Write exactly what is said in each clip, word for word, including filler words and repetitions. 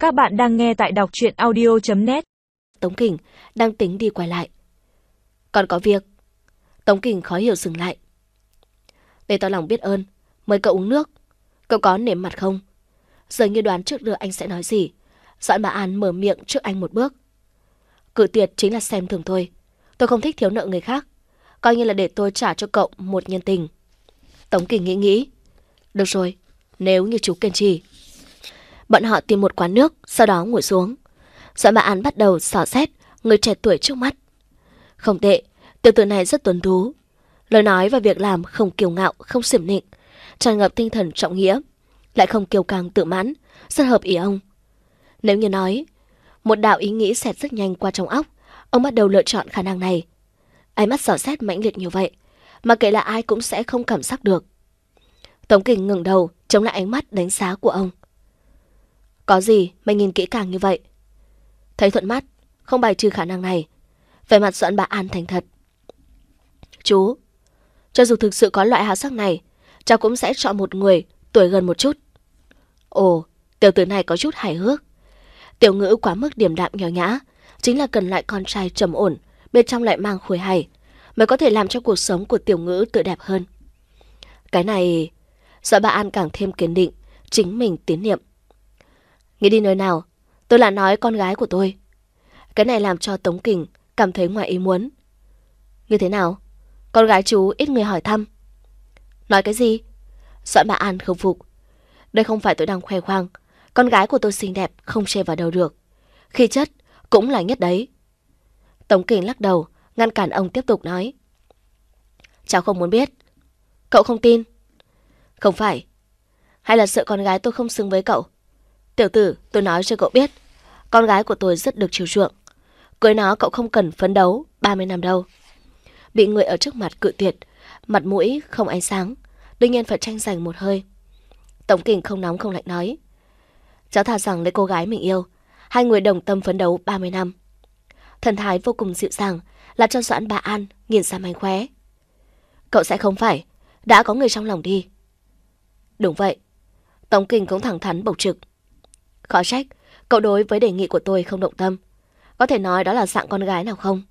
Các bạn đang nghe tại đọc truyện audio chấm net. Tống Kình đang tính đi quay lại. Còn có việc. Tống Kình khó hiểu dừng lại. Để tỏ lòng biết ơn, mời cậu uống nước. Cậu có nể mặt không? Giờ như đoán trước được anh sẽ nói gì. Doãn Bá An mở miệng trước anh một bước. Cự tuyệt chính là xem thường tôi. Tôi không thích thiếu nợ người khác. Coi như là để tôi trả cho cậu một nhân tình. Tống Kình nghĩ nghĩ. Được rồi, nếu như chú kiên trì. Bọn họ tìm một quán nước, sau đó ngồi xuống. Doãn Bá An bắt đầu xỏ xét người trẻ tuổi trước mắt. Không tệ, tiểu tử này rất tuấn tú. Lời nói và việc làm không kiêu ngạo, không xiểm nịnh, tràn ngập tinh thần trọng nghĩa, lại không kiêu căng tự mãn, rất hợp ý ông. Nếu như nói, một đạo ý nghĩ xẹt rất nhanh qua trong óc, ông bắt đầu lựa chọn khả năng này. Ánh mắt xỏ xét mãnh liệt như vậy, mà kể là ai cũng sẽ không cảm giác được. Tống Kình ngẩng đầu, chống lại ánh mắt đánh giá của ông. Có gì mà nhìn kỹ càng như vậy? Thấy thuận mắt, không bài trừ khả năng này. Vẻ mặt Doãn Bá An thành thật. Chú, cho dù thực sự có loại háo sắc này, cháu cũng sẽ chọn một người tuổi gần một chút. Ồ, tiểu tử này có chút hài hước. Tiểu Ngữ quá mức điềm đạm nho nhã, chính là cần lại con trai trầm ổn, bên trong lại mang khối hài, mới có thể làm cho cuộc sống của Tiểu Ngữ tươi đẹp hơn. Cái này, Doãn Bá An càng thêm kiên định, chính mình tín niệm. Nghĩ đi nơi nào, tôi là nói con gái của tôi. Cái này làm cho Tống Kình cảm thấy ngoài ý muốn. Như thế nào? Con gái chú ít người hỏi thăm. Nói cái gì? Doãn Bá An không phục. Đây không phải tôi đang khoe khoang. Con gái của tôi xinh đẹp, không chê vào đâu được. Khí chất cũng là nhất đấy. Tống Kình lắc đầu, ngăn cản ông tiếp tục nói. Cháu không muốn biết. Cậu không tin? Không phải. Hay là sợ con gái tôi không xứng với cậu? Tiểu tử, tôi nói cho cậu biết, con gái của tôi rất được chiều chuộng. Cưới nó cậu không cần phấn đấu ba mươi năm đâu. Bị người ở trước mặt cự tuyệt, mặt mũi không ánh sáng, đương nhiên phải tranh giành một hơi. Tống Kình không nóng không lạnh nói. Cháu thà rằng lấy cô gái mình yêu, hai người đồng tâm phấn đấu ba mươi năm. Thần thái vô cùng dịu dàng, làm cho Doãn Bá An nhìn ra mánh khóe. Cậu sẽ không phải đã có người trong lòng đi. Đúng vậy. Tống Kình cũng thẳng thắn bộc trực. Khó trách cậu đối với đề nghị của tôi không động tâm. Có thể nói đó là dạng con gái nào không?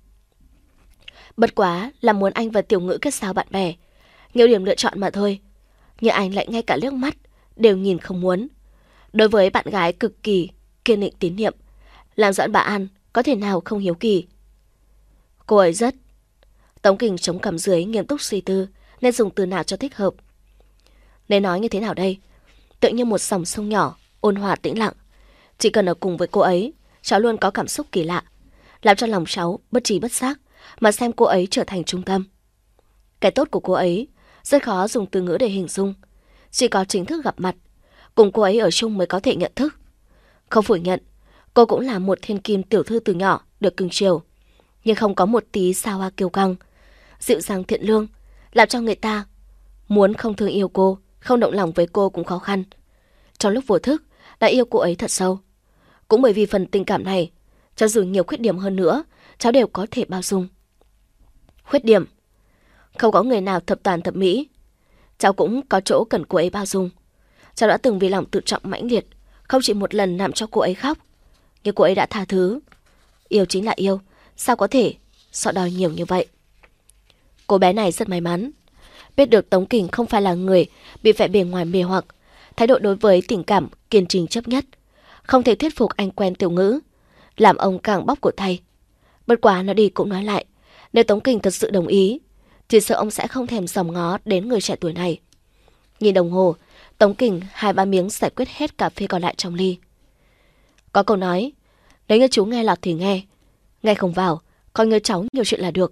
Bất quá là muốn anh và Tiểu Ngữ kết giao bạn bè, nhiều điểm lựa chọn mà thôi. Nhưng anh lại ngay cả liếc mắt đều nhìn không muốn. Đối với bạn gái cực kỳ kiên định tín nhiệm, làm Doãn Bá An có thể nào không hiếu kỳ. Cô ấy rất... Tống Kình chống cằm dưới nghiêm túc suy tư nên dùng từ nào cho thích hợp. Nên nói như thế nào đây? Tự như một dòng sông nhỏ, ôn hòa tĩnh lặng. Chỉ cần ở cùng với cô ấy, cháu luôn có cảm xúc kỳ lạ, làm cho lòng cháu bất trí bất giác mà xem cô ấy trở thành trung tâm. Cái tốt của cô ấy rất khó dùng từ ngữ để hình dung. Chỉ có chính thức gặp mặt, cùng cô ấy ở chung mới có thể nhận thức. Không phủ nhận, cô cũng là một thiên kim tiểu thư từ nhỏ được cưng chiều, nhưng không có một tí sao hoa kiêu căng, dịu dàng thiện lương, làm cho người ta muốn không thương yêu cô, không động lòng với cô cũng khó khăn. Trong lúc vô thức đã yêu cô ấy thật sâu. Cũng bởi vì phần tình cảm này, cho dù nhiều khuyết điểm hơn nữa, cháu đều có thể bao dung. Khuyết điểm? Không có người nào thập toàn thập mỹ. Cháu cũng có chỗ cần cô ấy bao dung. Cháu đã từng vì lòng tự trọng mãnh liệt, không chỉ một lần làm cho cô ấy khóc. Nhưng cô ấy đã tha thứ. Yêu chính là yêu, sao có thể so đòi nhiều như vậy? Cô bé này rất may mắn. Biết được Tống Kình không phải là người bị vẻ bề ngoài mê hoặc, thái độ đối với tình cảm kiên trì chấp nhất, không thể thuyết phục anh quen Tiểu Ngữ, làm ông càng bóp cổ tay. Bất quá nói đi cũng nói lại, nếu Tống Kình thật sự đồng ý, thì sợ ông sẽ không thèm dòm ngó đến người trẻ tuổi này. Nhìn đồng hồ, Tống Kình hai ba miếng giải quyết hết cà phê còn lại trong ly. Có câu nói, nếu như chú nghe lọt thì nghe, nghe không vào, coi như cháu nhiều chuyện là được.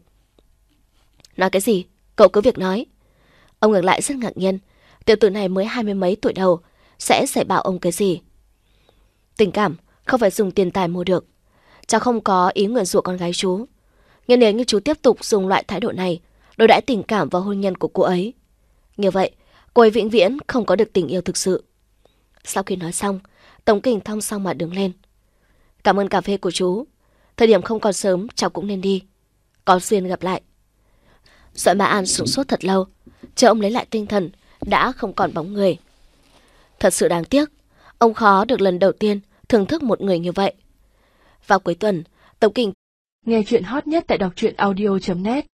Nói cái gì? Cậu cứ việc nói. Ông ngược lại rất ngạc nhiên, tiểu tử này mới hai mươi mấy tuổi đầu, sẽ dạy bảo ông cái gì? Tình cảm không phải dùng tiền tài mua được. Cháu không có ý nguyền rủa con gái chú. Nhưng nếu như chú tiếp tục dùng loại thái độ này đối đãi tình cảm và hôn nhân của cô ấy, như vậy cô ấy vĩnh viễn không có được tình yêu thực sự. Sau khi nói xong, Tống Kình thong song mà đứng lên. Cảm ơn cà phê của chú. Thời điểm không còn sớm, cháu cũng nên đi. Có duyên gặp lại. Doãn Bá An sửng sốt thật lâu, chờ ông lấy lại tinh thần, đã không còn bóng người. Thật sự đáng tiếc, ông khó được lần đầu tiên thưởng thức một người như vậy. Vào cuối tuần, Tống Kình nghe chuyện hot nhất tại đọc truyện audio chấm net.